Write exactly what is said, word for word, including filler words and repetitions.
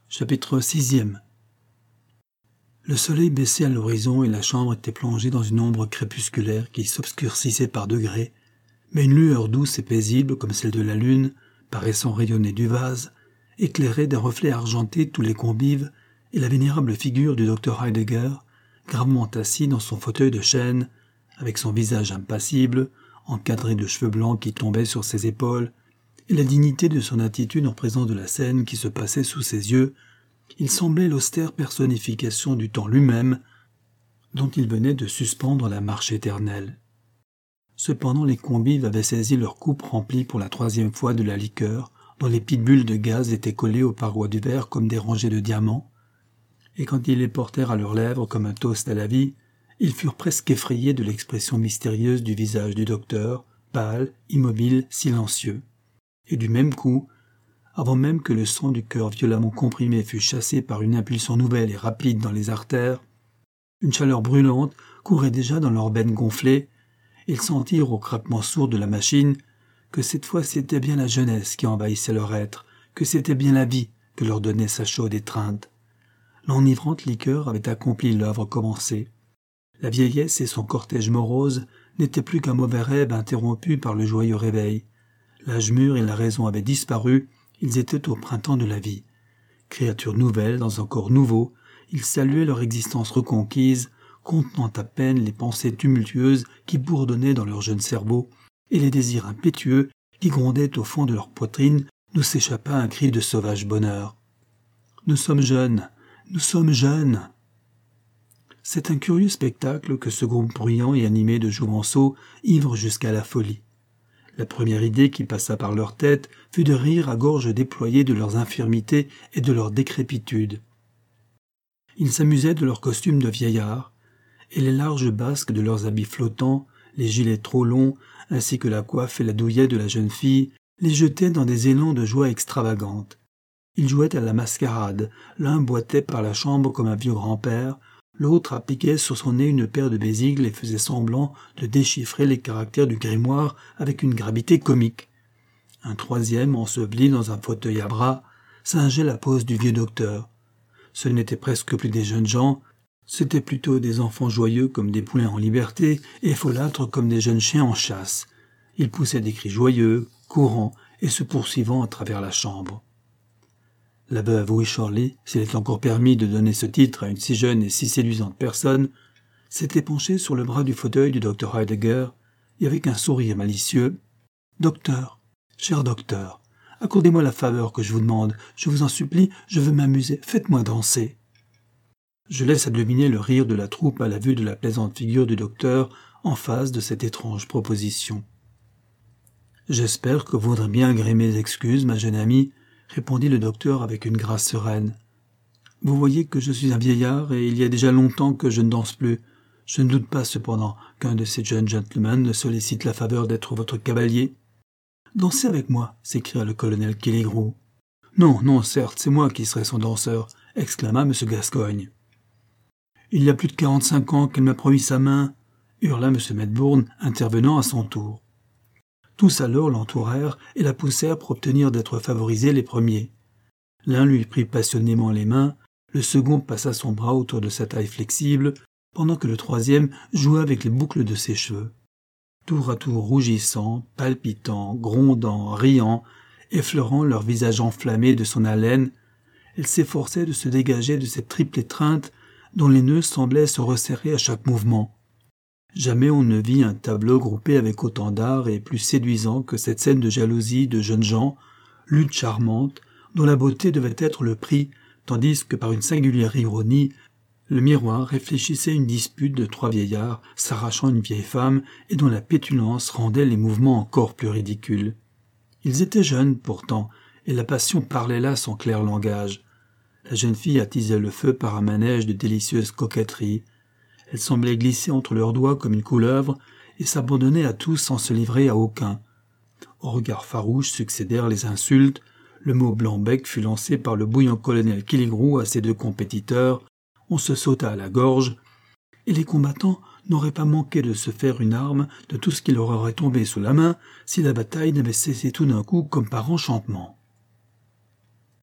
Chapitre sixième. Le soleil baissait à l'horizon et la chambre était plongée dans une ombre crépusculaire qui s'obscurcissait par degrés, mais une lueur douce et paisible comme celle de la lune, paraissant rayonner du vase, éclairait d'un reflet argenté tous les convives et la vénérable figure du docteur Heidegger, gravement assis dans son fauteuil de chêne, avec son visage impassible, encadré de cheveux blancs qui tombaient sur ses épaules, et la dignité de son attitude en présence de la scène qui se passait sous ses yeux, il semblait l'austère personnification du temps lui-même, dont il venait de suspendre la marche éternelle. Cependant les convives avaient saisi leurs coupes remplies pour la troisième fois de la liqueur, dont les petites bulles de gaz étaient collées aux parois du verre comme des rangées de diamants, et quand ils les portèrent à leurs lèvres comme un toast à la vie, ils furent presque effrayés de l'expression mystérieuse du visage du docteur, pâle, immobile, silencieux. Et du même coup, avant même que le sang du cœur violemment comprimé fût chassé par une impulsion nouvelle et rapide dans les artères, une chaleur brûlante courait déjà dans leurs veines gonflées, et ils sentirent au craquement sourd de la machine que cette fois c'était bien la jeunesse qui envahissait leur être, que c'était bien la vie que leur donnait sa chaude étreinte. L'enivrante liqueur avait accompli l'œuvre commencée. La vieillesse et son cortège morose n'étaient plus qu'un mauvais rêve interrompu par le joyeux réveil. L'âge mûr et la raison avaient disparu, ils étaient au printemps de la vie. Créatures nouvelles dans un corps nouveau, ils saluaient leur existence reconquise, contenant à peine les pensées tumultueuses qui bourdonnaient dans leur jeune cerveau, et les désirs impétueux qui grondaient au fond de leur poitrine, d'où s'échappa un cri de sauvage bonheur. « Nous sommes jeunes, nous sommes jeunes !» C'est un curieux spectacle que ce groupe bruyant et animé de jouvenceaux ivre jusqu'à la folie. La première idée qui passa par leur tête fut de rire à gorge déployée de leurs infirmités et de leur décrépitude. Ils s'amusaient de leurs costumes de vieillards, et les larges basques de leurs habits flottants, les gilets trop longs, ainsi que la coiffe et la douillette de la jeune fille, les jetaient dans des élans de joie extravagante. Ils jouaient à la mascarade, l'un boitait par la chambre comme un vieux grand-père, l'autre appliquait sur son nez une paire de besicles et faisait semblant de déchiffrer les caractères du grimoire avec une gravité comique. Un troisième, enseveli dans un fauteuil à bras, singeait la pose du vieux docteur. Ce n'étaient presque plus des jeunes gens, c'étaient plutôt des enfants joyeux comme des poulains en liberté et folâtres comme des jeunes chiens en chasse. Ils poussaient des cris joyeux, courants et se poursuivant à travers la chambre. La veuve Wycherley, s'il est encore permis de donner ce titre à une si jeune et si séduisante personne, s'était penchée sur le bras du fauteuil du docteur Heidegger, et avec un sourire malicieux, « Docteur, cher docteur, accordez-moi la faveur que je vous demande, je vous en supplie, je veux m'amuser, faites-moi danser. » Je laisse à deviner le rire de la troupe à la vue de la plaisante figure du docteur en face de cette étrange proposition. « J'espère que vous voudrez bien agréer mes excuses, ma jeune amie, » répondit le docteur avec une grâce sereine. « Vous voyez que je suis un vieillard et il y a déjà longtemps que je ne danse plus. Je ne doute pas cependant qu'un de ces jeunes gentlemen ne sollicite la faveur d'être votre cavalier. »« Dansez avec moi !» s'écria le colonel Killigrew. « Non, non, certes, c'est moi qui serai son danseur !» exclama M. Gascoigne. « Il y a plus de quarante-cinq ans qu'elle m'a promis sa main !» hurla M. Medbourne, intervenant à son tour. Tous alors l'entourèrent et la poussèrent pour obtenir d'être favorisés les premiers. L'un lui prit passionnément les mains, le second passa son bras autour de sa taille flexible, pendant que le troisième jouait avec les boucles de ses cheveux. Tour à tour rougissant, palpitant, grondant, riant, effleurant leur visage enflammé de son haleine, elle s'efforçait de se dégager de cette triple étreinte dont les nœuds semblaient se resserrer à chaque mouvement. Jamais on ne vit un tableau groupé avec autant d'art et plus séduisant que cette scène de jalousie de jeunes gens, lutte charmante, dont la beauté devait être le prix, tandis que par une singulière ironie, le miroir réfléchissait une dispute de trois vieillards s'arrachant une vieille femme et dont la pétulance rendait les mouvements encore plus ridicules. Ils étaient jeunes, pourtant, et la passion parlait là son clair langage. La jeune fille attisait le feu par un manège de délicieuses coquetteries. Elle semblait glisser entre leurs doigts comme une couleuvre et s'abandonnait à tous sans se livrer à aucun. Au regard farouche succédèrent les insultes, le mot blanc-bec fut lancé par le bouillant colonel Killigrew à ses deux compétiteurs, on se sauta à la gorge, et les combattants n'auraient pas manqué de se faire une arme de tout ce qui leur aurait tombé sous la main si la bataille n'avait cessé tout d'un coup comme par enchantement.